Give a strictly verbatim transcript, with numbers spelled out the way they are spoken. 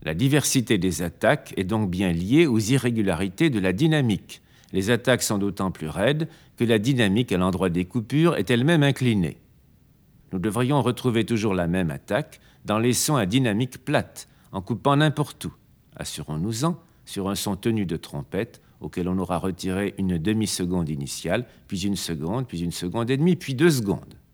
La diversité des attaques est donc bien liée aux irrégularités de la dynamique. Les attaques sont d'autant plus raides que la dynamique à l'endroit des coupures est elle-même inclinée. Nous devrions retrouver toujours la même attaque dans les sons à dynamique plate, en coupant n'importe où. Assurons-nous-en sur un son tenu de trompette auquel on aura retiré une demi-seconde initiale, puis une seconde, puis une seconde et demie, puis deux secondes.